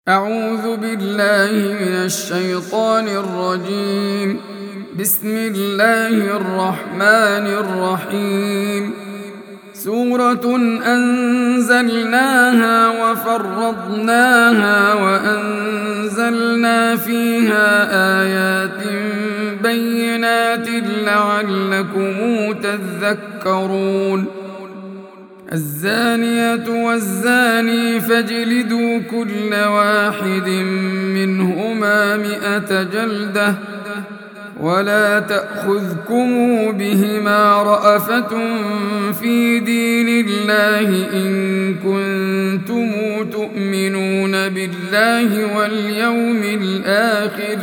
أعوذ بالله من الشيطان الرجيم. بسم الله الرحمن الرحيم. سورة أنزلناها وفرضناها وأنزلنا فيها آيات بينات لعلكم تذكرون. الزانية والزاني فاجلدوا كل واحد منهما 100 جلدة ولا تأخذكم بهما رأفة في دين الله إن كنتم تؤمنون بالله واليوم الآخر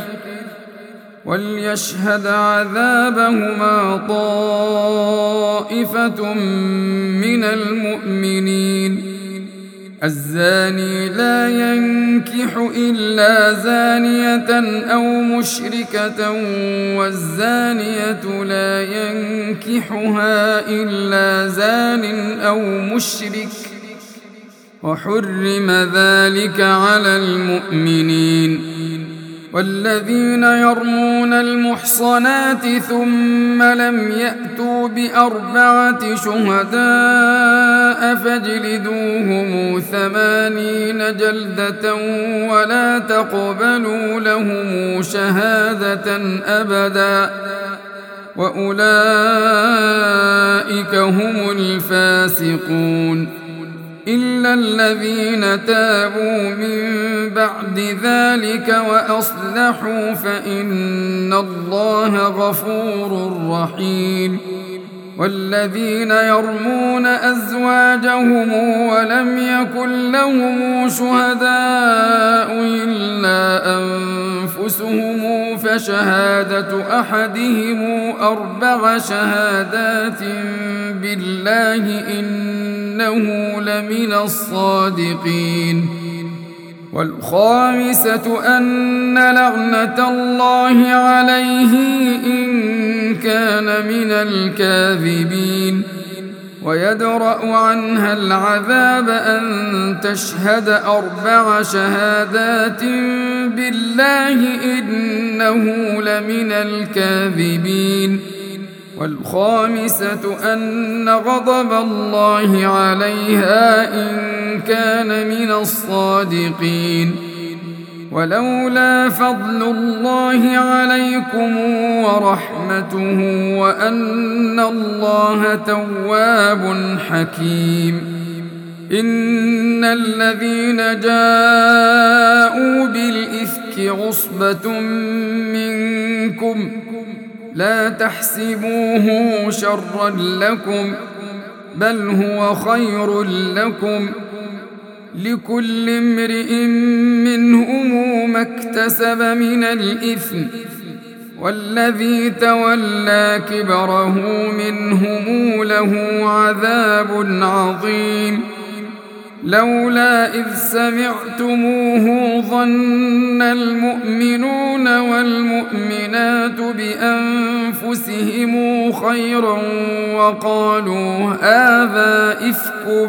وليشهد عذابهما طائفة من المؤمنين. الزاني لا ينكح إلا زانية أو مشركة والزانية لا ينكحها إلا زان أو مشرك وحرم ذلك على المؤمنين. والذين يرمون المحصنات ثم لم يأتوا ب4 شهداء فاجلدوهم 80 جلدة ولا تقبلوا لهم شهادة أبدا وأولئك هم الفاسقون. إلا الذين تابوا من بعد ذلك وأصلحوا فإن الله غفور رحيم. والذين يرمون أزواجهم ولم يكن لهم شهداء إلا أنفسهم فشهادة أحدهم 4 شهادات بالله إنه لمن الصادقين. والخامسة أن لعنة الله عليه إن كان من الكاذبين. ويدرأ عنها العذاب أن تشهد 4 شهادات بالله إنه لمن الكاذبين. والخامسة أن غضب الله عليها إن كان من الصادقين. ولولا فضل الله عليكم ورحمته وأن الله تواب حكيم. إن الذين جاءوا بالإفك عصبة منكم لا تحسبوه شرا لكم بل هو خير لكم لكل امرئ منهم ما اكتسب من الإثم والذي تولى كبره منهم له عذاب عظيم. لولا إذ سمعتموه ظن المؤمنون والمؤمنات بأنفسهم خيرا وقالوا هذا إفك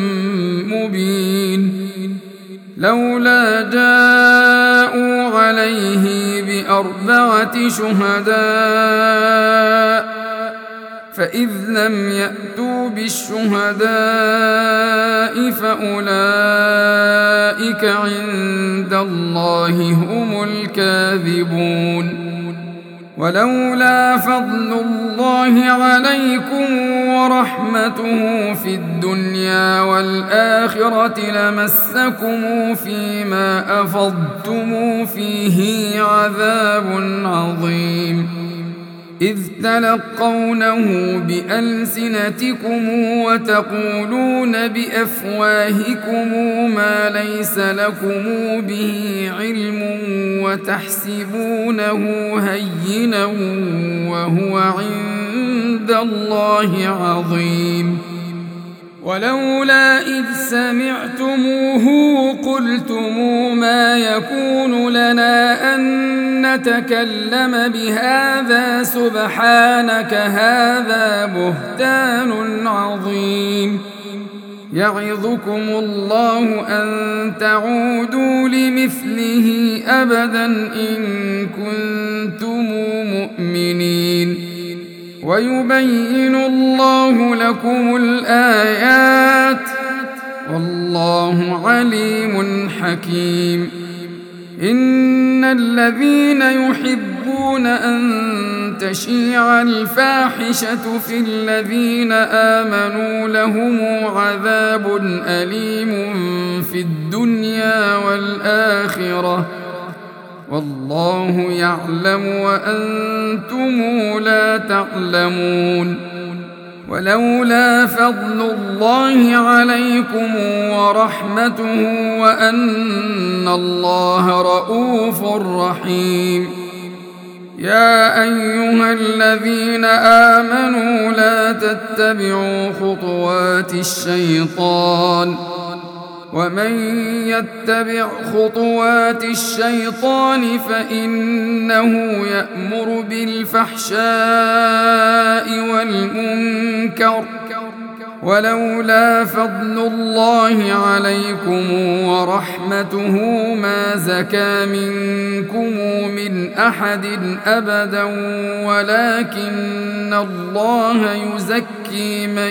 مبين. لولا جاءوا عليه ب4 شهداء فإذ لم يأتوا بالشهداء فأولئك عند الله هم الكاذبون. ولولا فضل الله عليكم ورحمته في الدنيا والآخرة لمسكم فيما أفضتم فيه عذاب عظيم. إذ تلقونه بألسنتكم وتقولون بأفواهكم ما ليس لكم به علم وتحسبونه هينا وهو عند الله عظيم. ولولا إذ سمعتموه قلتم ما يكون لنا أن نتكلم بهذا سبحانك هذا بهتان عظيم. يعظكم الله أن تعودوا لمثله أبدا إن كنتم مؤمنين ويبين الله لكم الآيات والله عليم حكيم إن الذين يحبون أن تشيع الفاحشة في الذين آمنوا لهم عذاب أليم في الدنيا والآخرة والله يعلم وأنتم لا تعلمون ولولا فضل الله عليكم ورحمته وأن الله رؤوف رحيم يا أيها الذين آمنوا لا تتبعوا خطوات الشيطان ومن يتبع خطوات الشيطان فإنه يأمر بالفحشاء والمنكر ولولا فضل الله عليكم ورحمته ما زكى منكم من أحد أبدا ولكن الله يزكي من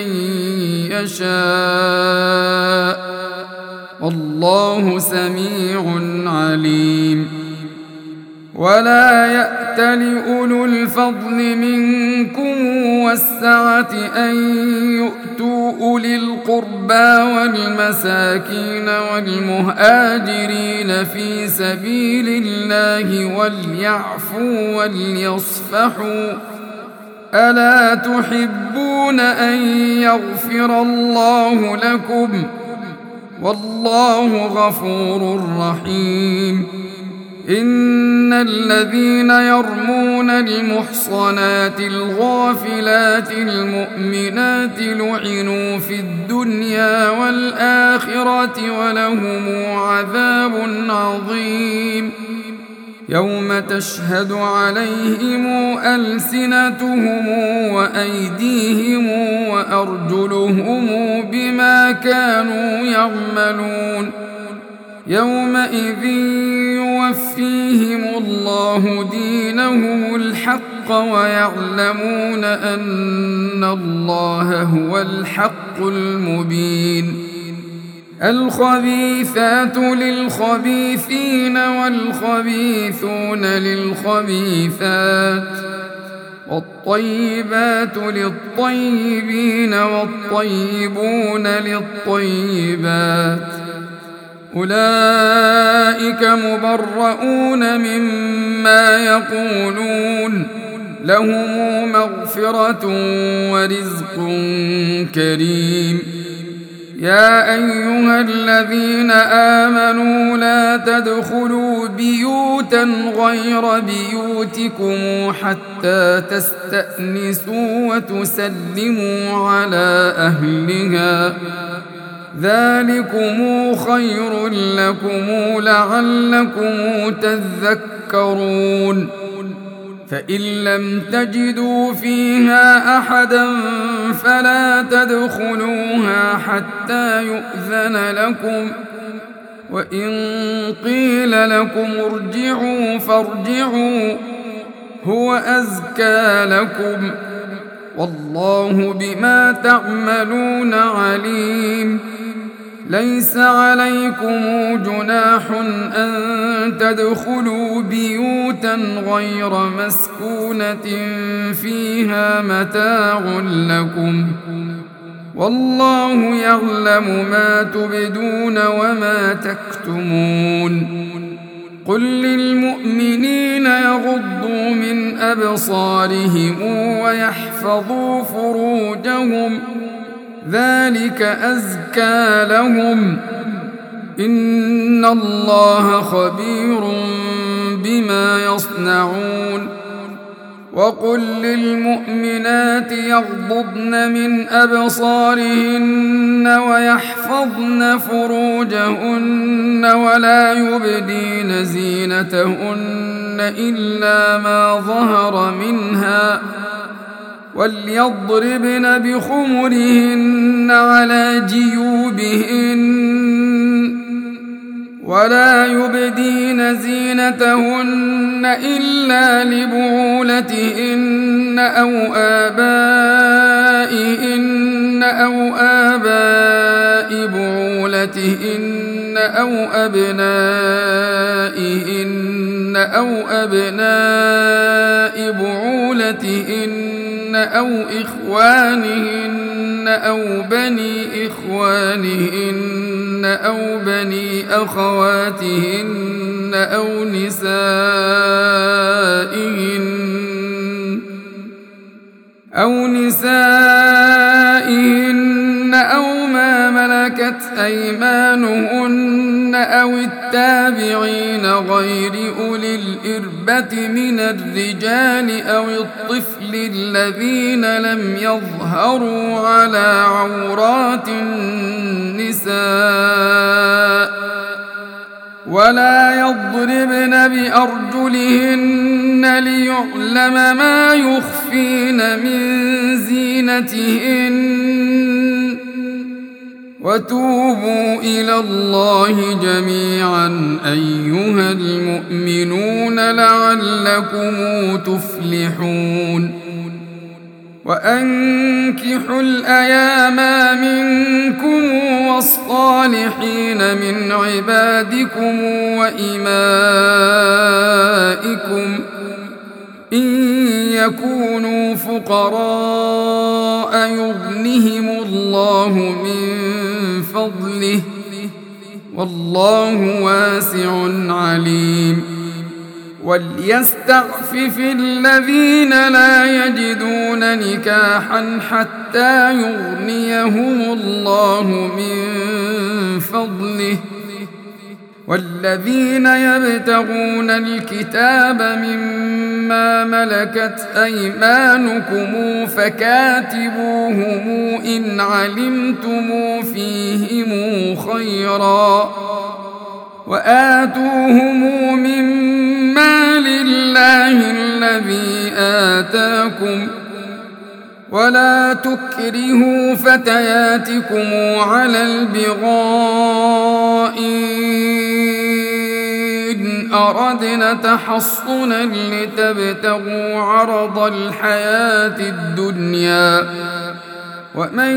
يشاء والله سميع عليم ولا يأتل أولو الفضل منكم والسعة أن يؤتوا أولي القربى والمساكين والمهاجرين في سبيل الله وليعفوا وليصفحوا ألا تحبون أن يغفر الله لكم والله غفور رحيم إن الذين يرمون المحصنات الغافلات المؤمنات لعنوا في الدنيا والآخرة ولهم عذاب عظيم يوم تشهد عليهم ألسنتهم وأيديهم وأرجلهم بما كانوا يعملون يومئذ يوفيهم الله دينهم الحق ويعلمون أن الله هو الحق المبين الخبيثات للخبيثين والخبيثون للخبيثات والطيبات للطيبين والطيبون للطيبات أولئك مبرؤون مما يقولون لهم مغفرة ورزق كريم يا أيها الذين آمنوا لا تدخلوا بيوتا غير بيوتكم حتى تستأنسوا وتسلموا على أهلها ذلكم خير لكم لعلكم تذكرون فإن لم تجدوا فيها أحدا فلا تدخلوها حتى يؤذن لكم وإن قيل لكم ارجعوا فارجعوا هو أزكى لكم والله بما تعملون عليم ليس عليكم جناح أن تدخلوا بيوتا غير مسكونة فيها متاع لكم والله يعلم ما تبدون وما تكتمون قل للمؤمنين يغضوا من أبصارهم ويحفظوا فروجهم ذلك أزكى لهم إن الله خبير بما يصنعون وقل للمؤمنات يغضضن من أبصارهن ويحفظن فروجهن ولا يبدين زينتهن إلا ما ظهر منها وليضربن بخمرهن على جيوبهن ولا يبدين زينتهن إلا لبعولتهن أو آبائهن أو آباء بعولتهن أو أبنائهن أو أبناء بعولتهن أو إخوانهن أو بني إخوانهن أو بني أخواتهن أو نسائهن أو ما ملكت أيمانهن أو التابعين غير أولي الإربة من الرجال أو الطفل الذين لم يظهروا على عورات النساء ولا يضربن بأرجلهن ليعلم ما يخفين من زينتهن وتوبوا إلى الله جميعا أيها المؤمنون لعلكم تفلحون وأنكحوا الأيام منكم والصالحين من عبادكم وإمائكم إن يكونوا فقراء يغنهم الله من فضله والله واسع عليم وليستعفف الذين لا يجدون نكاحا حتى يغنيهم الله من فضله والذين يبتغون الكتاب مما ملكت أيمانكم فكاتبوهم إن علمتم فيهم خيرا وآتوهم مما لله الذي آتاكم ولا تكرهوا فتياتكم على البغاء إن أردنا تحصنا لتبتغوا عرض الحياة الدنيا ومن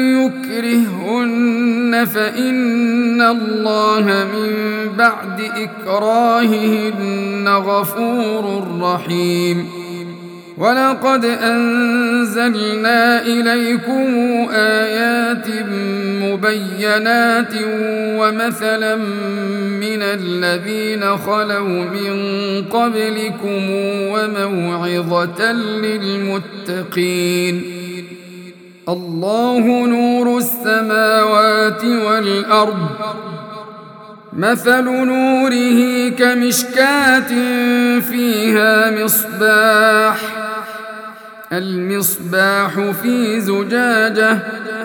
يكرهن فإن الله من بعد إكراههن غفور رحيم ولقد أنزلنا إليكم آيات مبينات ومثلا من الذين خلوا من قبلكم وموعظة للمتقين الله نور السماوات والأرض مثل نوره كمشكاة فيها مصباح المصباح في زجاجة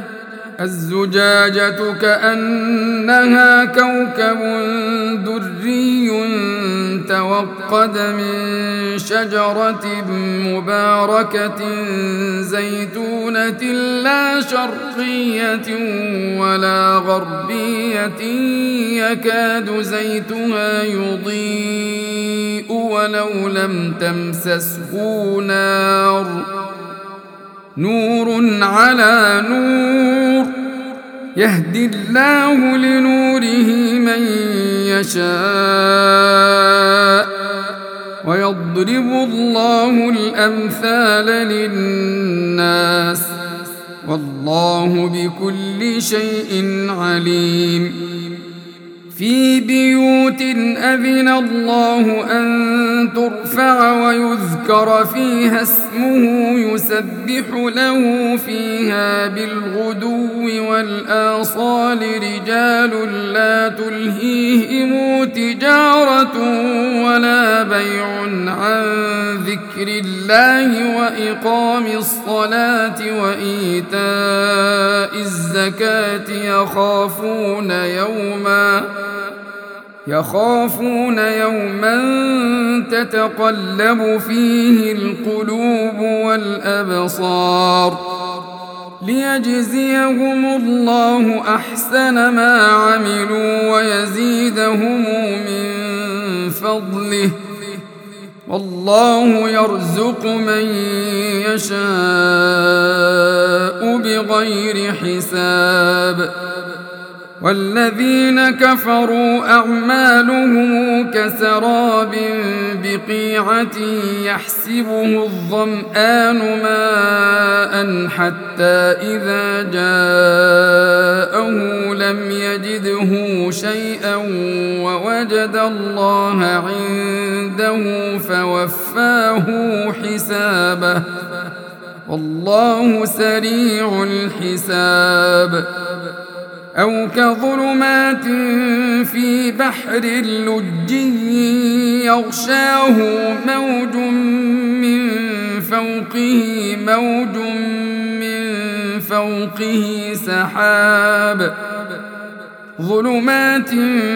الزجاجة كأنها كوكب دري توقد من شجرة مباركة زيتونة لا شرقية ولا غربية يكاد زيتها يضيء ولو لم تمسسه نور على نور يهدي الله لنوره من يشاء ويضرب الله الأمثال للناس والله بكل شيء عليم في بيوت أذن الله أن ترفع ويذكر فيها اسمه يسبح له فيها بالغدو والآصال رجال لا تلهيهم تجارة ولا بيع عن ذكر الله وإقام الصلاة وإيتاء الزكاة يخافون يوما تتقلب فيه القلوب والأبصار ليجزيهم الله أحسن ما عملوا ويزيدهم من فضله والله يرزق من يشاء بغير حساب والذين كفروا أعمالهم كسراب بقيعة يحسبه الظمآن ماء حتى إذا جاءه لم يجده شيئا ووجد الله عنده فوفاه حسابه والله سريع الحساب أو كظلمات في بحر لجي يغشاه موج من فوقه سحاب ظلمات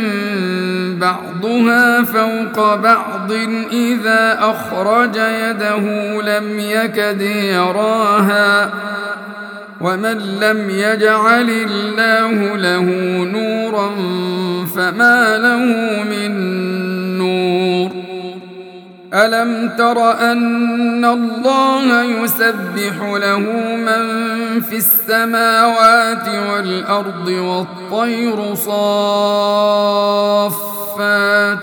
بعضها فوق بعض إذا أخرج يده لم يكد يراها ومن لم يجعل الله له نورا فما له من نور ألم تر أن الله يسبح له من في السماوات والأرض والطير صافات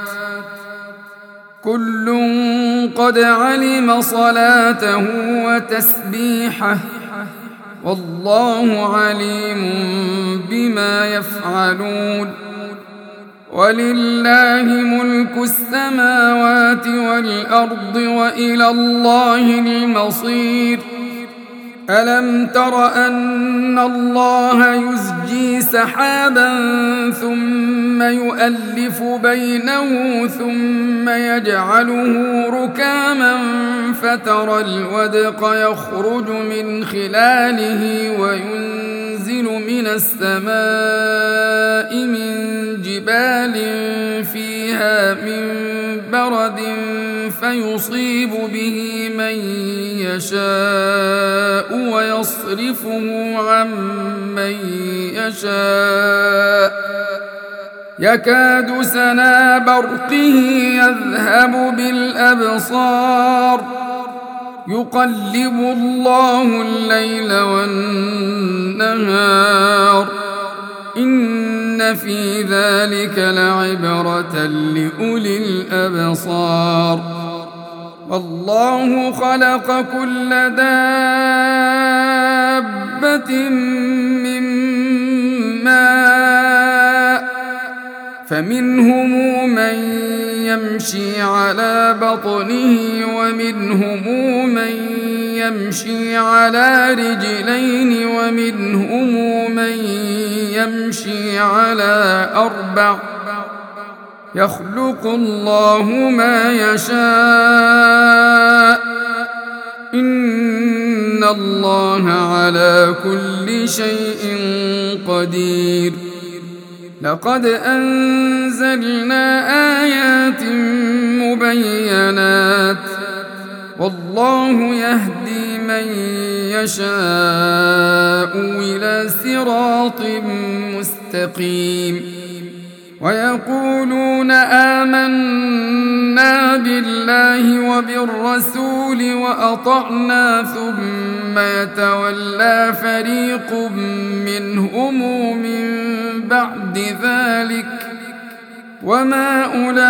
كل قد علم صلاته وتسبيحه والله عليم بما يفعلون ولله ملك السماوات والأرض وإلى الله المصير ألم تر أن الله يزجي سحابا ثم يؤلف بينه ثم يجعله ركاما فترى الودق يخرج من خلاله وينزل من السماء من جبال فيها من برد فيصيب به من يشاء ويصرفه عن من يشاء يكاد سنا برقه يذهب بالأبصار يقلب الله الليل والنهار إن في ذلك لعبرة لأولي الأبصار والله خلق كل دابة من ماء فمنهم من يمشي على بطنه ومنهم من يمشي على رجلين ومنهم من يمشي على أربع يخلق الله ما يشاء إن الله على كل شيء قدير لقد أنزلنا آيات مبينات والله يهدي من يشاء إلى صراط مستقيم ويقولون آمنا بالله وبالرسول وأطعنا ثم يتولى فريق منهم من بعد ذلك وما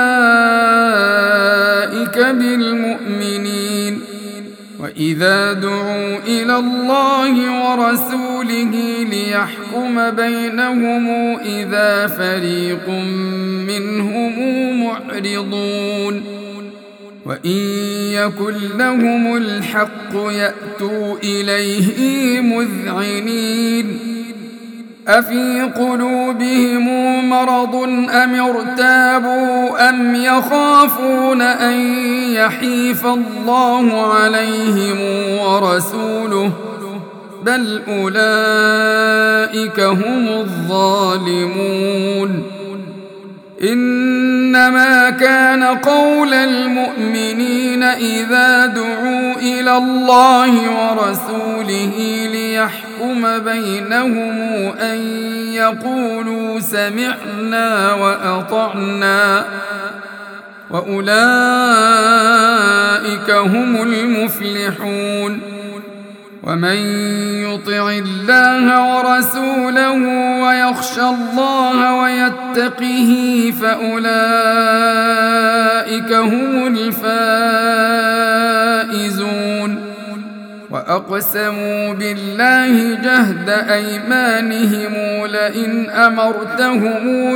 أولئك بالمؤمنين وإذا دعوا إلى الله ورسوله ليحكم بينهم إذا فريق منهم معرضون وإن يكن لهم الحق يأتوا إليه مذعنين أفي قلوبهم مرض أم ارتابوا أم يخافون أن يحيف الله عليهم ورسوله بل أولئك هم الظالمون إنما كان قول المؤمنين إذا دعوا إلى الله ورسوله ليحكم بينهم أن يقولوا سمعنا وأطعنا وأولئك هم المفلحون ومن يطع الله ورسوله ويخشى الله ويتقه فأولئك هم الفائزون وأقسموا بالله جهد أيمانهم لئن أمرتهم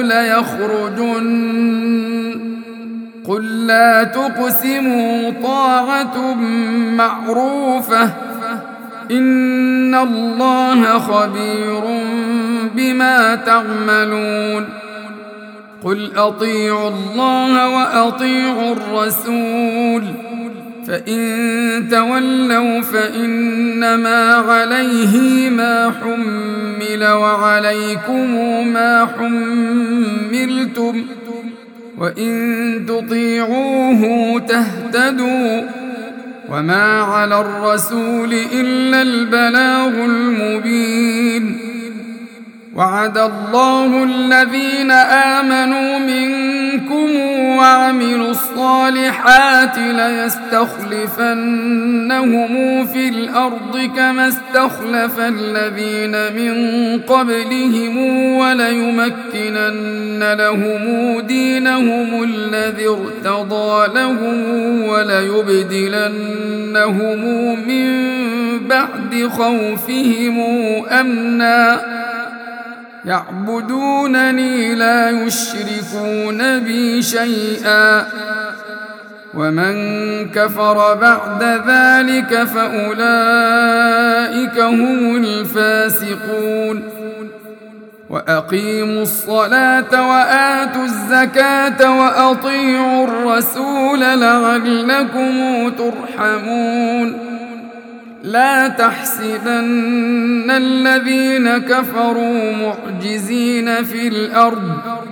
ليخرجن قل لا تقسموا طاعة معروفة إن الله خبير بما تعملون قل أطيعوا الله وأطيعوا الرسول فإن تولوا فإنما عليه ما حمل وعليكم ما حملتم وإن تطيعوه تهتدوا وما على الرسول إلا البلاغ المبين وعد الله الذين آمنوا منكم وعملوا الصالحات ليستخلفنهم في الأرض كما استخلف الذين من قبلهم وليمكنن لهم دينهم الذي ارتضى لهم وليبدلنهم من بعد خوفهم أمنا يعبدونني لا يشركون بي شيئا ومن كفر بعد ذلك فأولئك هم الفاسقون وأقيموا الصلاة وآتوا الزكاة وأطيعوا الرسول لعلكم ترحمون لا تحسبن الذين كفروا معجزين في الأرض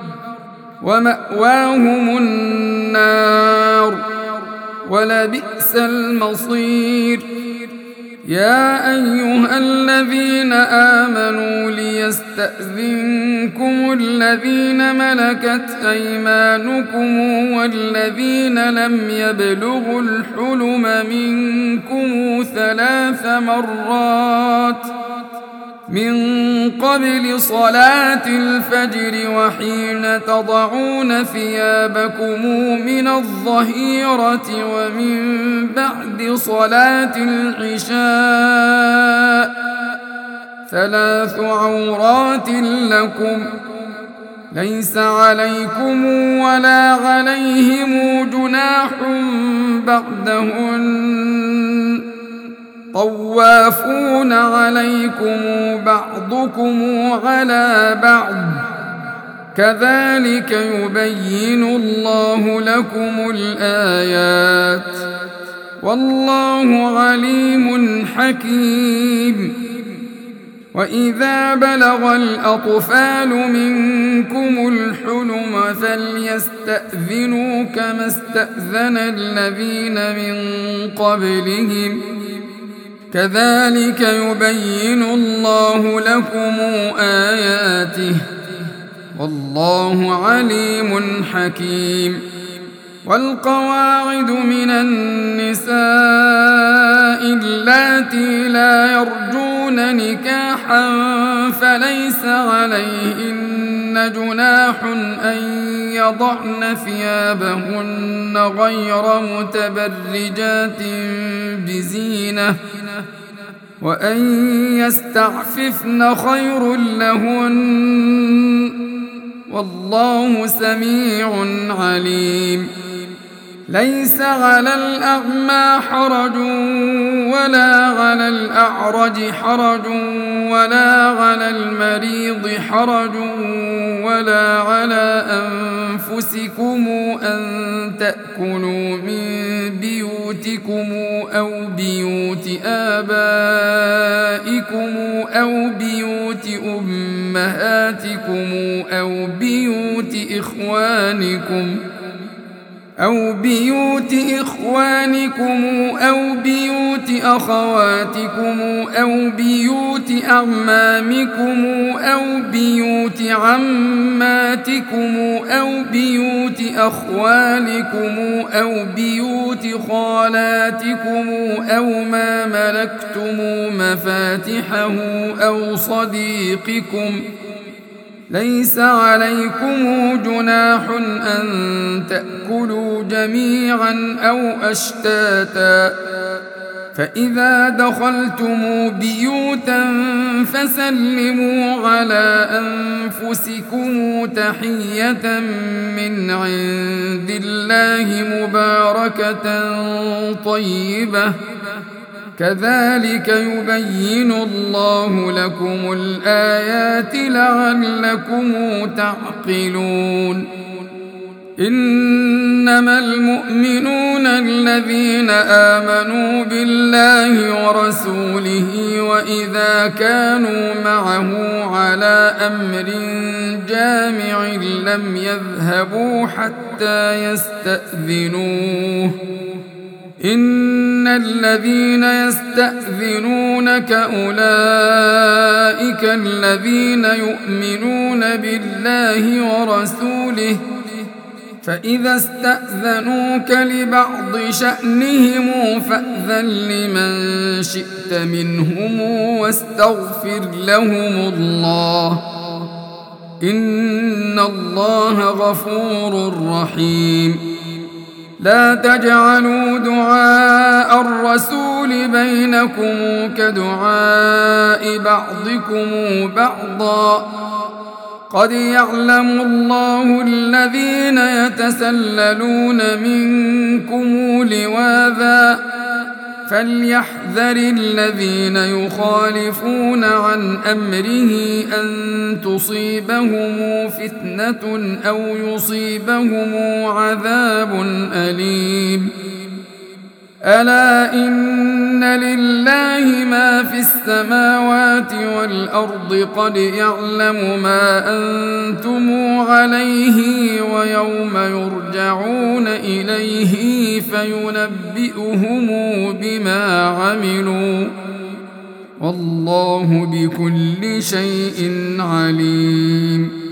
ومأواهم النار ولبئس المصير يا أيها الذين آمنوا ليستأذنكم الذين ملكت أيمانكم والذين لم يبلغوا الحلم منكم 3 مرات من قبل صلاة الفجر وحين تضعون ثيابكم من الظهيرة ومن بعد صلاة العشاء 3 عورات لكم ليس عليكم ولا عليهم جناح بعدهن طوافون عليكم بعضكم على بعض كذلك يبين الله لكم الآيات والله عليم حكيم وإذا بلغ الأطفال منكم الحلم فليستأذنوا كما استأذن الذين من قبلهم كذلك يبين الله لكم آياته والله عليم حكيم والقواعد من النساء اللاتي لا يرجون نكاحا فليس عليهن جناح أن يضعن ثيابهن غير متبرجات بزينة وأن يستعففن خير لهن والله سميع عليم ليس على الأعمى حرج ولا على الأعرج حرج ولا على المريض حرج ولا على أنفسكم أن تأكلوا من بيوتكم أو بيوت آبائكم أو بيوت أمهاتكم أو بيوت إخوانكم إخوانكم أو بيوت أخواتكم أو بيوت أعمامكم أو بيوت عماتكم أو بيوت أخوالكم أو بيوت خالاتكم أو ما ملكتم مفاتحه أو صديقكم. ليس عليكم جناح أن تأكلوا جميعا أو أشتاتا، فإذا دخلتم بيوتا فسلموا على أنفسكم تحية من عند الله مباركة طيبة، كذلك يبين الله لكم الآيات لعلكم تعقلون. إنما المؤمنون الذين آمنوا بالله ورسوله وإذا كانوا معه على أمر جامع لم يذهبوا حتى يستأذنوه. إن الذين يستأذنونك أولئك الذين يؤمنون بالله ورسوله، فإذا استأذنوك لبعض شأنهم فأذن لمن شئت منهم واستغفر لهم الله، إن الله غفور رحيم. لا تجعلوا دعاء الرسول بينكم كدعاء بعضكم بعضا، قد يعلم الله الذين يتسللون منكم لواذا، فليحذر الذين يخالفون عن أمره أن تصيبهم فتنة أو يصيبهم عذاب أليم. ألا إن لله ما في السماوات والأرض، قد يعلم ما أنتم عليه ويوم يرجعون إليه فينبئهم بما عملوا، والله بكل شيء عليم.